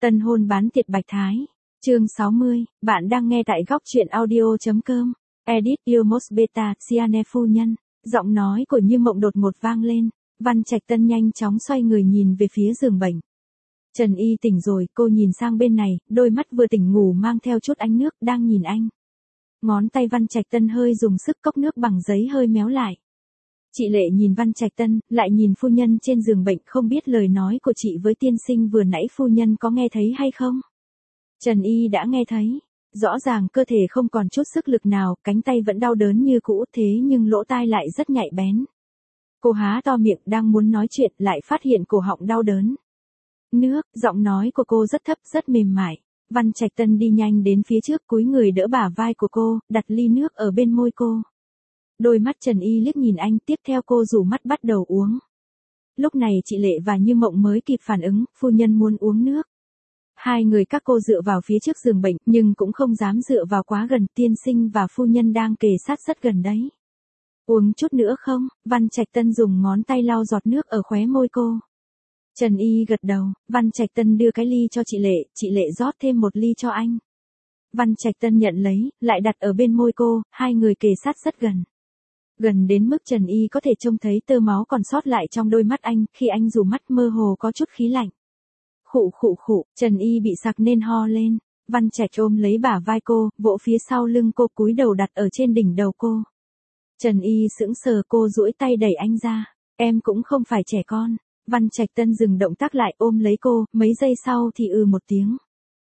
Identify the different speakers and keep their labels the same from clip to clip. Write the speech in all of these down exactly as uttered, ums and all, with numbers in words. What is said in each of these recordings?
Speaker 1: Tân hôn bán tiệt Bạch Thái. Chương sáu mươi, bạn đang nghe tại góc truyện audio.com. Edit Ilmos Beta, Siane phu nhân. Giọng nói của Như Mộng đột ngột vang lên. Văn Trạch Tân nhanh chóng xoay người nhìn về phía giường bệnh. Trần Y tỉnh rồi, cô nhìn sang bên này, đôi mắt vừa tỉnh ngủ mang theo chút ánh nước, đang nhìn anh. Ngón tay Văn Trạch Tân hơi dùng sức, cốc nước bằng giấy hơi méo lại. Chị Lệ nhìn Văn Trạch Tân, lại nhìn phu nhân trên giường bệnh, không biết lời nói của chị với tiên sinh vừa nãy phu nhân có nghe thấy hay không? Trần Y đã nghe thấy. Rõ ràng cơ thể không còn chút sức lực nào, cánh tay vẫn đau đớn như cũ, thế nhưng lỗ tai lại rất nhạy bén. Cô há to miệng đang muốn nói chuyện, lại phát hiện cổ họng đau đớn. Nước, giọng nói của cô rất thấp, rất mềm mại. Văn Trạch Tân đi nhanh đến phía trước, cúi người đỡ bả vai của cô, đặt ly nước ở bên môi cô. Đôi mắt Trần Y liếc nhìn anh, tiếp theo cô rủ mắt bắt đầu uống. Lúc này chị Lệ và Như Mộng mới kịp phản ứng, phu nhân muốn uống nước. Hai người các cô dựa vào phía trước giường bệnh, nhưng cũng không dám dựa vào quá gần, tiên sinh và phu nhân đang kề sát rất gần đấy. Uống chút nữa không? Văn Trạch Tân dùng ngón tay lau giọt nước ở khóe môi cô. Trần Y gật đầu, Văn Trạch Tân đưa cái ly cho chị Lệ, chị Lệ rót thêm một ly cho anh. Văn Trạch Tân nhận lấy, lại đặt ở bên môi cô, hai người kề sát rất gần. Gần đến mức Trần Y có thể trông thấy tơ máu còn sót lại trong đôi mắt anh, khi anh rủ mắt mơ hồ có chút khí lạnh. Khụ khụ khụ, Trần Y bị sặc nên ho lên. Văn Trạch ôm lấy bả vai cô, vỗ phía sau lưng cô, cúi đầu đặt ở trên đỉnh đầu cô. Trần Y sững sờ, cô duỗi tay đẩy anh ra. Em cũng không phải trẻ con. Văn Trạch Tân dừng động tác lại, ôm lấy cô, mấy giây sau thì ừ một tiếng.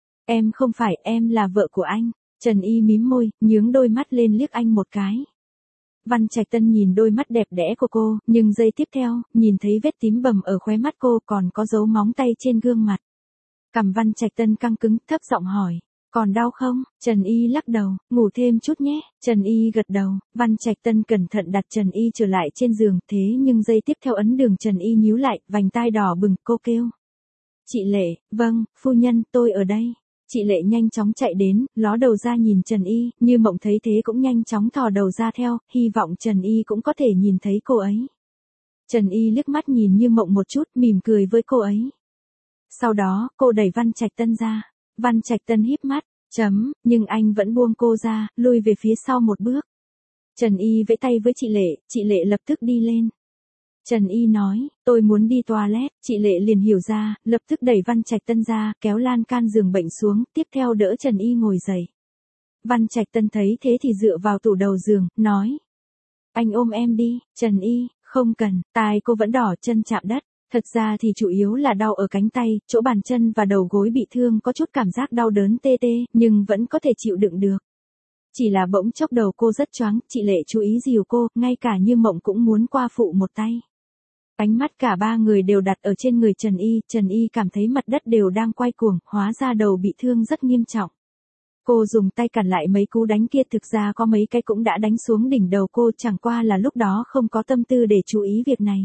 Speaker 1: Em không phải, em là vợ của anh. Trần Y mím môi, nhướng đôi mắt lên liếc anh một cái. Văn Trạch Tân nhìn đôi mắt đẹp đẽ của cô, nhưng giây tiếp theo, nhìn thấy vết tím bầm ở khóe mắt cô, còn có dấu móng tay trên gương mặt. Cằm Văn Trạch Tân căng cứng, thấp giọng hỏi, còn đau không? Trần Y lắc đầu, ngủ thêm chút nhé. Trần Y gật đầu, Văn Trạch Tân cẩn thận đặt Trần Y trở lại trên giường, thế nhưng giây tiếp theo ấn đường Trần Y nhíu lại, vành tai đỏ bừng, cô kêu. Chị Lệ, vâng, phu nhân, tôi ở đây. Chị Lệ nhanh chóng chạy đến, ló đầu ra nhìn Trần Y, Như Mộng thấy thế cũng nhanh chóng thò đầu ra theo, hy vọng Trần Y cũng có thể nhìn thấy cô ấy. Trần Y liếc mắt nhìn Như Mộng một chút, mỉm cười với cô ấy. Sau đó, cô đẩy Văn Trạch Tân ra. Văn Trạch Tân híp mắt, chấm, nhưng anh vẫn buông cô ra, lui về phía sau một bước. Trần Y vẫy tay với chị Lệ, chị Lệ lập tức đi lên. Trần Y nói, tôi muốn đi toilet, chị Lệ liền hiểu ra, lập tức đẩy Văn Trạch Tân ra, kéo lan can giường bệnh xuống, tiếp theo đỡ Trần Y ngồi dậy. Văn Trạch Tân thấy thế thì dựa vào tủ đầu giường, nói. Anh ôm em đi. Trần Y, không cần, tai cô vẫn đỏ, chân chạm đất. Thật ra thì chủ yếu là đau ở cánh tay, chỗ bàn chân và đầu gối bị thương có chút cảm giác đau đớn tê tê, nhưng vẫn có thể chịu đựng được. Chỉ là bỗng chốc đầu cô rất choáng, chị Lệ chú ý dìu cô, ngay cả Như Mộng cũng muốn qua phụ một tay. Ánh mắt cả ba người đều đặt ở trên người Trần Y, Trần Y cảm thấy mặt đất đều đang quay cuồng, hóa ra đầu bị thương rất nghiêm trọng. Cô dùng tay cản lại mấy cú đánh kia, thực ra có mấy cái cũng đã đánh xuống đỉnh đầu cô, chẳng qua là lúc đó không có tâm tư để chú ý việc này.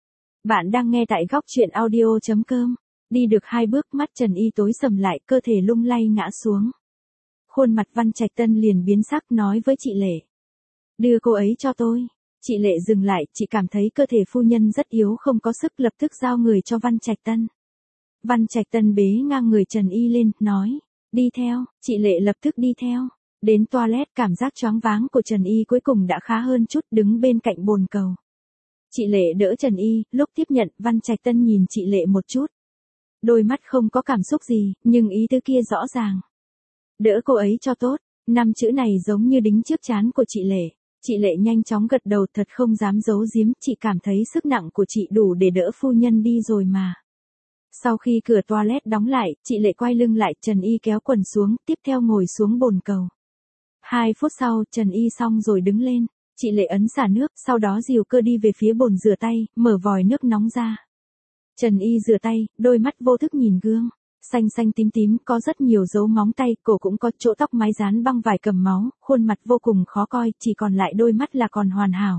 Speaker 1: Bạn đang nghe tại góc truyện audio.com. Đi được hai bước, mắt Trần Y tối sầm lại, cơ thể lung lay ngã xuống. Khuôn mặt Văn Trạch Tân liền biến sắc, nói với chị Lệ. Đưa cô ấy cho tôi. Chị Lệ dừng lại, chị cảm thấy cơ thể phu nhân rất yếu, không có sức, lập tức giao người cho Văn Trạch Tân. Văn Trạch Tân bế ngang người Trần Y lên, nói. Đi theo, chị Lệ lập tức đi theo. Đến toilet, cảm giác choáng váng của Trần Y cuối cùng đã khá hơn chút, đứng bên cạnh bồn cầu. Chị Lệ đỡ Trần Y, lúc tiếp nhận, Văn Trạch Tân nhìn chị Lệ một chút. Đôi mắt không có cảm xúc gì, nhưng ý tứ kia rõ ràng. Đỡ cô ấy cho tốt, năm chữ này giống như đính trước trán của chị Lệ. Chị Lệ nhanh chóng gật đầu, thật không dám giấu giếm, chị cảm thấy sức nặng của chị đủ để đỡ phu nhân đi rồi mà. Sau khi cửa toilet đóng lại, chị Lệ quay lưng lại, Trần Y kéo quần xuống, tiếp theo ngồi xuống bồn cầu. Hai phút sau, Trần Y xong rồi đứng lên. Chị Lệ ấn xả nước, sau đó dìu cơ đi về phía bồn rửa tay, mở vòi nước nóng ra. Trần Y rửa tay, đôi mắt vô thức nhìn gương. Xanh xanh tím tím, có rất nhiều dấu móng tay, cổ cũng có chỗ tóc mái dán băng vải cầm máu, khuôn mặt vô cùng khó coi, chỉ còn lại đôi mắt là còn hoàn hảo.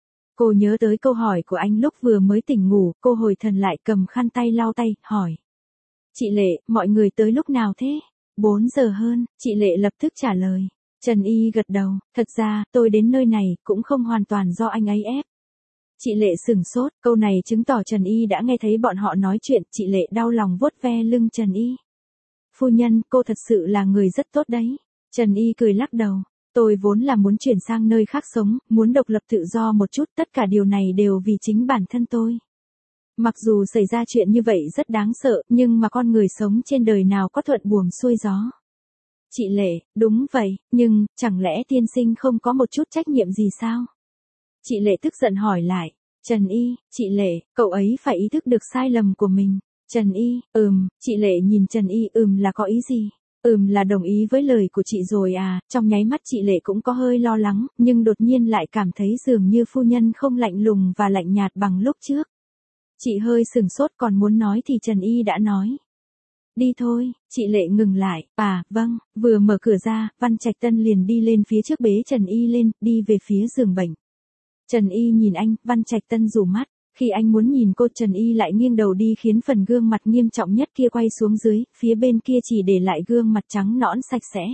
Speaker 1: Cô nhớ tới câu hỏi của anh lúc vừa mới tỉnh ngủ, cô hồi thần lại, cầm khăn tay lau tay, hỏi. Chị Lệ, mọi người tới lúc nào thế? Bốn giờ hơn, chị Lệ lập tức trả lời. Trần Y gật đầu, thật ra, tôi đến nơi này, cũng không hoàn toàn do anh ấy ép. Chị Lệ sửng sốt, câu này chứng tỏ Trần Y đã nghe thấy bọn họ nói chuyện, chị Lệ đau lòng vuốt ve lưng Trần Y. Phu nhân, cô thật sự là người rất tốt đấy. Trần Y cười lắc đầu. Tôi vốn là muốn chuyển sang nơi khác sống, muốn độc lập tự do một chút, tất cả điều này đều vì chính bản thân tôi. Mặc dù xảy ra chuyện như vậy rất đáng sợ, nhưng mà con người sống trên đời nào có thuận buồm xuôi gió. Chị Lệ, đúng vậy, nhưng, chẳng lẽ tiên sinh không có một chút trách nhiệm gì sao? Chị Lệ tức giận hỏi lại. Trần Y, chị Lệ, cậu ấy phải ý thức được sai lầm của mình. Trần Y, ừm, chị Lệ nhìn Trần Y, ừm là có ý gì? Ừm là đồng ý với lời của chị rồi à, trong nháy mắt chị Lệ cũng có hơi lo lắng, nhưng đột nhiên lại cảm thấy dường như phu nhân không lạnh lùng và lạnh nhạt bằng lúc trước. Chị hơi sừng sốt còn muốn nói thì Trần Y đã nói. Đi thôi, chị Lệ ngừng lại, à, vâng, vừa mở cửa ra, Văn Trạch Tân liền đi lên phía trước bế Trần Y lên, đi về phía giường bệnh. Trần Y nhìn anh, Văn Trạch Tân rủ mắt, khi anh muốn nhìn cô Trần Y lại nghiêng đầu đi khiến phần gương mặt nghiêm trọng nhất kia quay xuống dưới, phía bên kia chỉ để lại gương mặt trắng nõn sạch sẽ.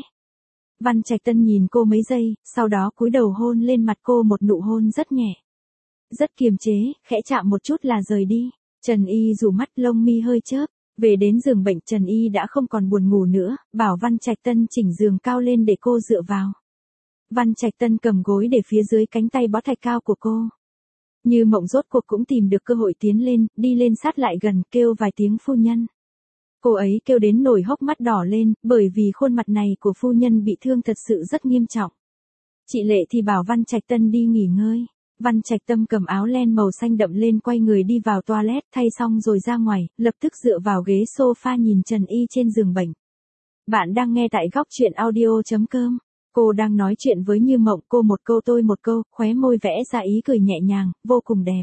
Speaker 1: Văn Trạch Tân nhìn cô mấy giây, sau đó cúi đầu hôn lên mặt cô một nụ hôn rất nhẹ. Rất kiềm chế, khẽ chạm một chút là rời đi. Trần Y rủ mắt lông mi hơi chớp. Về đến giường bệnh Trần Y đã không còn buồn ngủ nữa, bảo Văn Trạch Tân chỉnh giường cao lên để cô dựa vào. Văn Trạch Tân cầm gối để phía dưới cánh tay bó thạch cao của cô. Như Mộng rốt cuộc cũng tìm được cơ hội tiến lên, đi lên sát lại gần, kêu vài tiếng phu nhân. Cô ấy kêu đến nổi hốc mắt đỏ lên, bởi vì khuôn mặt này của phu nhân bị thương thật sự rất nghiêm trọng. Chị Lệ thì bảo Văn Trạch Tân đi nghỉ ngơi. Văn Trạch Tâm cầm áo len màu xanh đậm lên quay người đi vào toilet thay xong rồi ra ngoài, lập tức dựa vào ghế sofa nhìn Trần Y trên giường bệnh. Bạn đang nghe tại góc truyện audio chấm com. Cô đang nói chuyện với Như Mộng, cô một câu tôi một câu, khóe môi vẽ ra ý cười nhẹ nhàng, vô cùng đẹp.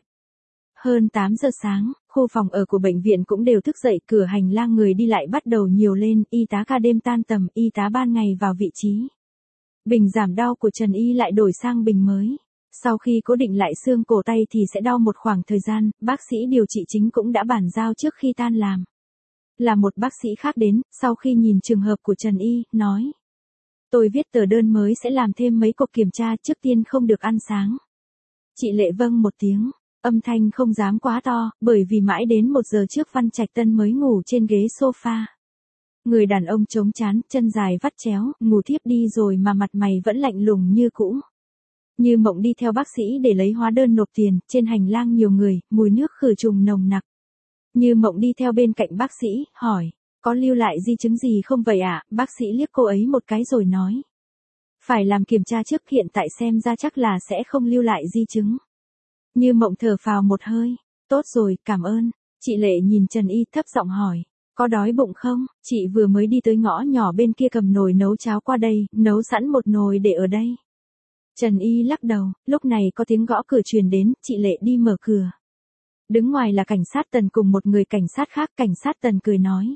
Speaker 1: Hơn tám giờ sáng, khu phòng ở của bệnh viện cũng đều thức dậy, cửa hành lang người đi lại bắt đầu nhiều lên, y tá ca đêm tan tầm, y tá ban ngày vào vị trí. Bình giảm đau của Trần Y lại đổi sang bình mới. Sau khi cố định lại xương cổ tay thì sẽ đau một khoảng thời gian, bác sĩ điều trị chính cũng đã bàn giao trước khi tan làm. Là một bác sĩ khác đến, sau khi nhìn trường hợp của Trần Y, nói. Tôi viết tờ đơn mới sẽ làm thêm mấy cuộc kiểm tra, trước tiên không được ăn sáng. Chị Lệ vâng một tiếng, âm thanh không dám quá to, bởi vì mãi đến một giờ trước Văn Trạch Tân mới ngủ trên ghế sofa. Người đàn ông chống chán, chân dài vắt chéo, ngủ thiếp đi rồi mà mặt mày vẫn lạnh lùng như cũ. Như Mộng đi theo bác sĩ để lấy hóa đơn nộp tiền, trên hành lang nhiều người, mùi nước khử trùng nồng nặc. Như Mộng đi theo bên cạnh bác sĩ, hỏi, có lưu lại di chứng gì không vậy ạ? À? Bác sĩ liếc cô ấy một cái rồi nói. Phải làm kiểm tra trước, hiện tại xem ra chắc là sẽ không lưu lại di chứng. Như Mộng thở phào một hơi, tốt rồi, cảm ơn. Chị Lệ nhìn Trần Y thấp giọng hỏi, có đói bụng không? Chị vừa mới đi tới ngõ nhỏ bên kia cầm nồi nấu cháo qua đây, nấu sẵn một nồi để ở đây. Trần Y lắc đầu, lúc này có tiếng gõ cửa truyền đến, chị Lệ đi mở cửa. Đứng ngoài là cảnh sát Tần cùng một người cảnh sát khác, cảnh sát Tần cười nói.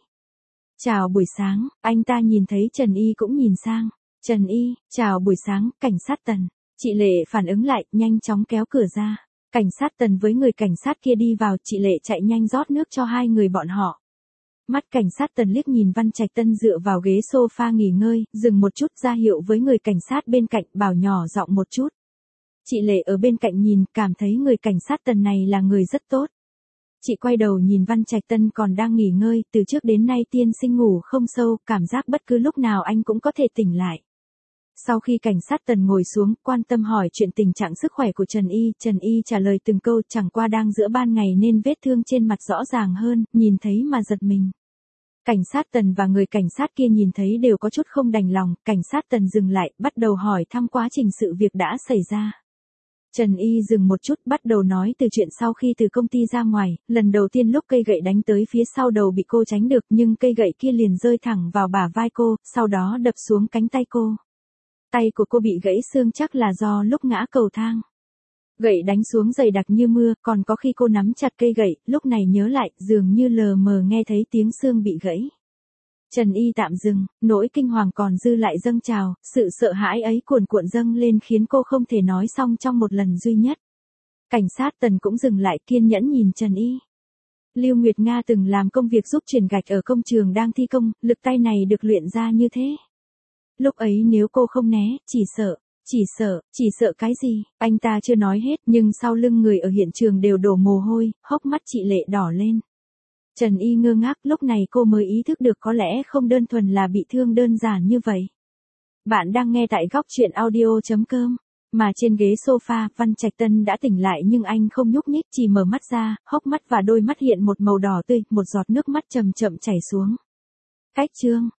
Speaker 1: Chào buổi sáng, anh ta nhìn thấy Trần Y cũng nhìn sang. Trần Y, chào buổi sáng, cảnh sát Tần. Chị Lệ phản ứng lại, nhanh chóng kéo cửa ra. Cảnh sát Tần với người cảnh sát kia đi vào, chị Lệ chạy nhanh rót nước cho hai người bọn họ. Mắt cảnh sát Tần liếc nhìn Văn Trạch Tân dựa vào ghế sofa nghỉ ngơi, dừng một chút ra hiệu với người cảnh sát bên cạnh, bảo nhỏ giọng một chút. Chị Lệ ở bên cạnh nhìn, cảm thấy người cảnh sát Tần này là người rất tốt. Chị quay đầu nhìn Văn Trạch Tân còn đang nghỉ ngơi, từ trước đến nay tiên sinh ngủ không sâu, cảm giác bất cứ lúc nào anh cũng có thể tỉnh lại. Sau khi cảnh sát Tần ngồi xuống, quan tâm hỏi chuyện tình trạng sức khỏe của Trần Y, Trần Y trả lời từng câu, chẳng qua đang giữa ban ngày nên vết thương trên mặt rõ ràng hơn, nhìn thấy mà giật mình. Cảnh sát Tần và người cảnh sát kia nhìn thấy đều có chút không đành lòng, cảnh sát Tần dừng lại, bắt đầu hỏi thăm quá trình sự việc đã xảy ra. Trần Y dừng một chút, bắt đầu nói từ chuyện sau khi từ công ty ra ngoài, lần đầu tiên lúc cây gậy đánh tới phía sau đầu bị cô tránh được, nhưng cây gậy kia liền rơi thẳng vào bả vai cô, sau đó đập xuống cánh tay cô. Tay của cô bị gãy xương chắc là do lúc ngã cầu thang. Gậy đánh xuống dày đặc như mưa, còn có khi cô nắm chặt cây gậy, lúc này nhớ lại, dường như lờ mờ nghe thấy tiếng xương bị gãy. Trần Y tạm dừng, nỗi kinh hoàng còn dư lại dâng trào, sự sợ hãi ấy cuồn cuộn dâng lên khiến cô không thể nói xong trong một lần duy nhất. Cảnh sát Tần cũng dừng lại kiên nhẫn nhìn Trần Y. Lưu Nguyệt Nga từng làm công việc giúp chuyển gạch ở công trường đang thi công, lực tay này được luyện ra như thế. Lúc ấy nếu cô không né, chỉ sợ, chỉ sợ, chỉ sợ cái gì, anh ta chưa nói hết nhưng sau lưng người ở hiện trường đều đổ mồ hôi, hốc mắt chị Lệ đỏ lên. Trần Y ngơ ngác, lúc này cô mới ý thức được có lẽ không đơn thuần là bị thương đơn giản như vậy. Bạn đang nghe tại góc chuyện audio chấm com. Mà trên ghế sofa, Văn Trạch Tân đã tỉnh lại nhưng anh không nhúc nhích, chỉ mở mắt ra, hốc mắt và đôi mắt hiện một màu đỏ tươi, một giọt nước mắt chậm chậm chảy xuống. Cách chương.